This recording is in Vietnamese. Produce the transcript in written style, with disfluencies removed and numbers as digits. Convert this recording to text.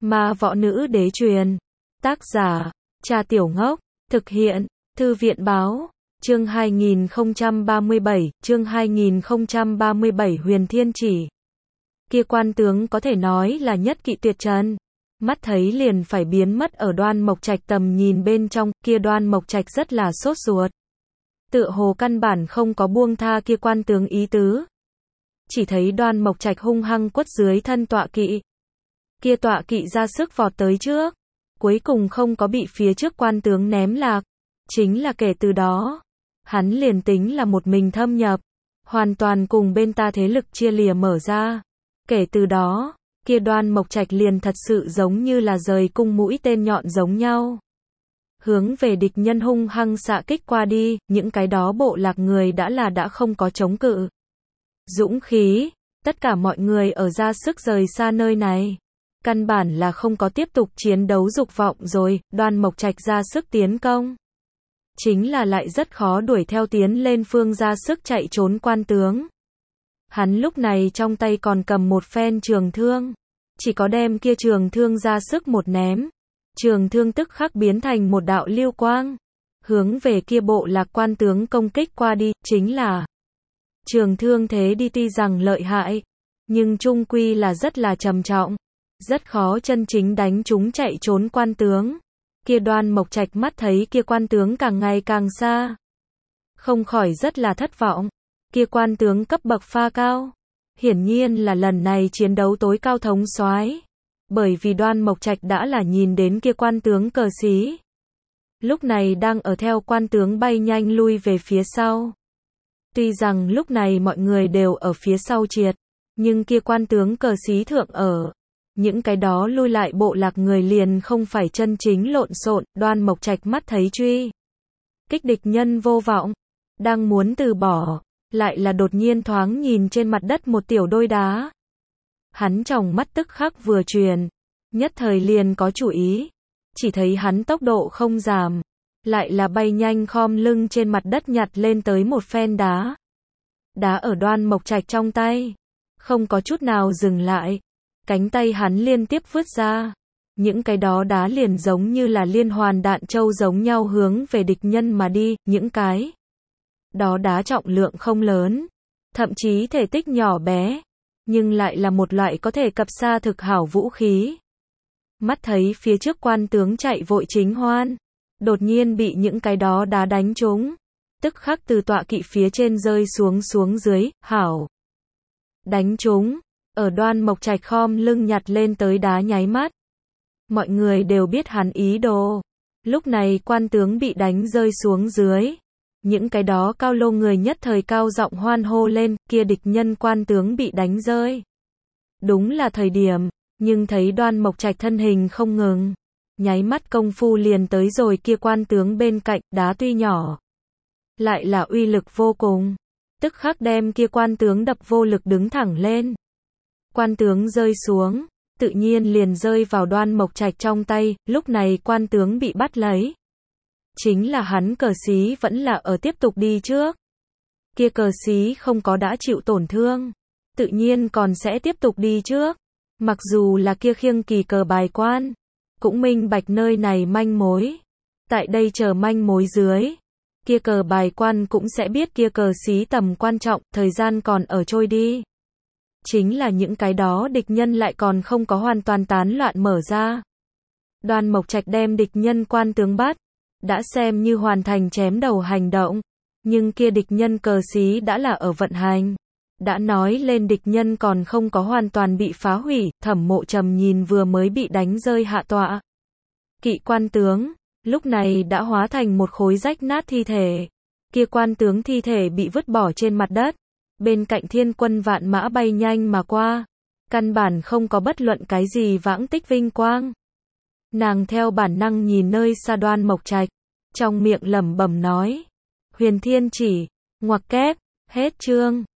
Ma võ nữ đế truyền. Tác giả, Trà Tiểu Ngốc. Thực hiện, Thư viện báo. Chương 2037, Huyền Thiên Chỉ. Kia quan tướng có thể nói là nhất kỵ tuyệt trần. Mắt thấy liền phải biến mất ở Đoan Mộc Trạch tầm nhìn bên trong, kia Đoan Mộc Trạch rất là sốt ruột. Tựa hồ căn bản không có buông tha kia quan tướng ý tứ. Chỉ thấy Đoan Mộc Trạch hung hăng quất dưới thân tọa kỵ. Kia tọa kỵ ra sức vọt tới trước. Cuối cùng không có bị phía trước quan tướng ném lạc. Chính là kể từ đó, hắn liền tính là một mình thâm nhập. Hoàn toàn cùng bên ta thế lực chia lìa mở ra. Kể từ đó, kia Đoan Mộc Trạch liền thật sự giống như là rời cung mũi tên nhọn giống nhau. Hướng về địch nhân hung hăng xạ kích qua đi, những cái đó bộ lạc người đã không có chống cự. Dũng khí, tất cả mọi người ở ra sức rời xa nơi này. Căn bản là không có tiếp tục chiến đấu dục vọng rồi, Đoan Mộc Trạch ra sức tiến công. Chính là lại rất khó đuổi theo tiến lên phương ra sức chạy trốn quan tướng. Hắn lúc này trong tay còn cầm một phen trường thương. Chỉ có đem kia trường thương ra sức một ném. Trường thương tức khắc biến thành một đạo lưu quang. Hướng về kia bộ lạc quan tướng công kích qua đi, chính là trường thương thế đi tuy rằng lợi hại. Nhưng chung quy là rất là trầm trọng. Rất khó chân chính đánh chúng chạy trốn quan tướng. Kia Đoan Mộc Trạch mắt thấy kia quan tướng càng ngày càng xa. Không khỏi rất là thất vọng. Kia quan tướng cấp bậc pha cao. Hiển nhiên là lần này chiến đấu tối cao thống soái. Bởi vì Đoan Mộc Trạch đã là nhìn đến kia quan tướng cờ xí. Lúc này đang ở theo quan tướng bay nhanh lui về phía sau. Tuy rằng lúc này mọi người đều ở phía sau triệt. Nhưng kia quan tướng cờ xí thượng ở. Những cái đó lui lại bộ lạc người liền không phải chân chính lộn xộn. Đoan Mộc Trạch mắt thấy truy kích địch nhân vô vọng. Đang muốn từ bỏ. Lại là đột nhiên thoáng nhìn trên mặt đất một tiểu đôi đá. Hắn tròng mắt tức khắc vừa truyền. Nhất thời liền có chủ ý. Chỉ thấy hắn tốc độ không giảm. Lại là bay nhanh khom lưng trên mặt đất nhặt lên tới một phen đá. Đá ở Đoan Mộc Trạch trong tay. Không có chút nào dừng lại. Cánh tay hắn liên tiếp vứt ra. Những cái đó đá liền giống như là liên hoàn đạn châu giống nhau hướng về địch nhân mà đi. Những cái đó đá trọng lượng không lớn. Thậm chí thể tích nhỏ bé. Nhưng lại là một loại có thể cập xa thực hảo vũ khí. Mắt thấy phía trước quan tướng chạy vội chính hoan. Đột nhiên bị những cái đó đá đánh trúng. Tức khắc từ tọa kỵ phía trên rơi xuống dưới, hảo. Đánh trúng. Ở Đoan Mộc Trạch khom lưng nhặt lên tới đá nháy mắt. Mọi người đều biết hắn ý đồ. Lúc này quan tướng bị đánh rơi xuống dưới. Những cái đó cao lô người nhất thời cao giọng hoan hô lên, kia địch nhân quan tướng bị đánh rơi. Đúng là thời điểm, nhưng thấy Đoan Mộc Trạch thân hình không ngừng. Nháy mắt công phu liền tới rồi kia quan tướng bên cạnh, đá tuy nhỏ. Lại là uy lực vô cùng. Tức khắc đem kia quan tướng đập vô lực đứng thẳng lên. Quan tướng rơi xuống, tự nhiên liền rơi vào Đoan Mộc Trạch trong tay, lúc này quan tướng bị bắt lấy. Chính là hắn cờ xí vẫn là ở tiếp tục đi trước. Kia cờ xí không có đã chịu tổn thương. Tự nhiên còn sẽ tiếp tục đi trước. Mặc dù là kia khiêng kỳ cờ bài quan. Cũng minh bạch nơi này manh mối. Tại đây chờ manh mối dưới. Kia cờ bài quan cũng sẽ biết kia cờ xí tầm quan trọng, thời gian còn ở trôi đi. Chính là những cái đó địch nhân lại còn không có hoàn toàn tán loạn mở ra. Đoan Mộc Trạch đem địch nhân quan tướng bắt. Đã xem như hoàn thành chém đầu hành động. Nhưng kia địch nhân cờ xí đã là ở vận hành. Đã nói lên địch nhân còn không có hoàn toàn bị phá hủy. Thẩm Mộ Trầm nhìn vừa mới bị đánh rơi hạ tọa kỵ quan tướng. Lúc này đã hóa thành một khối rách nát thi thể. Kia quan tướng thi thể bị vứt bỏ trên mặt đất. Bên cạnh thiên quân vạn mã bay nhanh mà qua. Căn bản không có bất luận cái gì vãng tích vinh quang. Nàng theo bản năng nhìn nơi xa Đoan Mộc Trạch. Trong miệng lẩm bẩm nói. Huyền Thiên Chỉ. Ngoặc kép. Hết chương.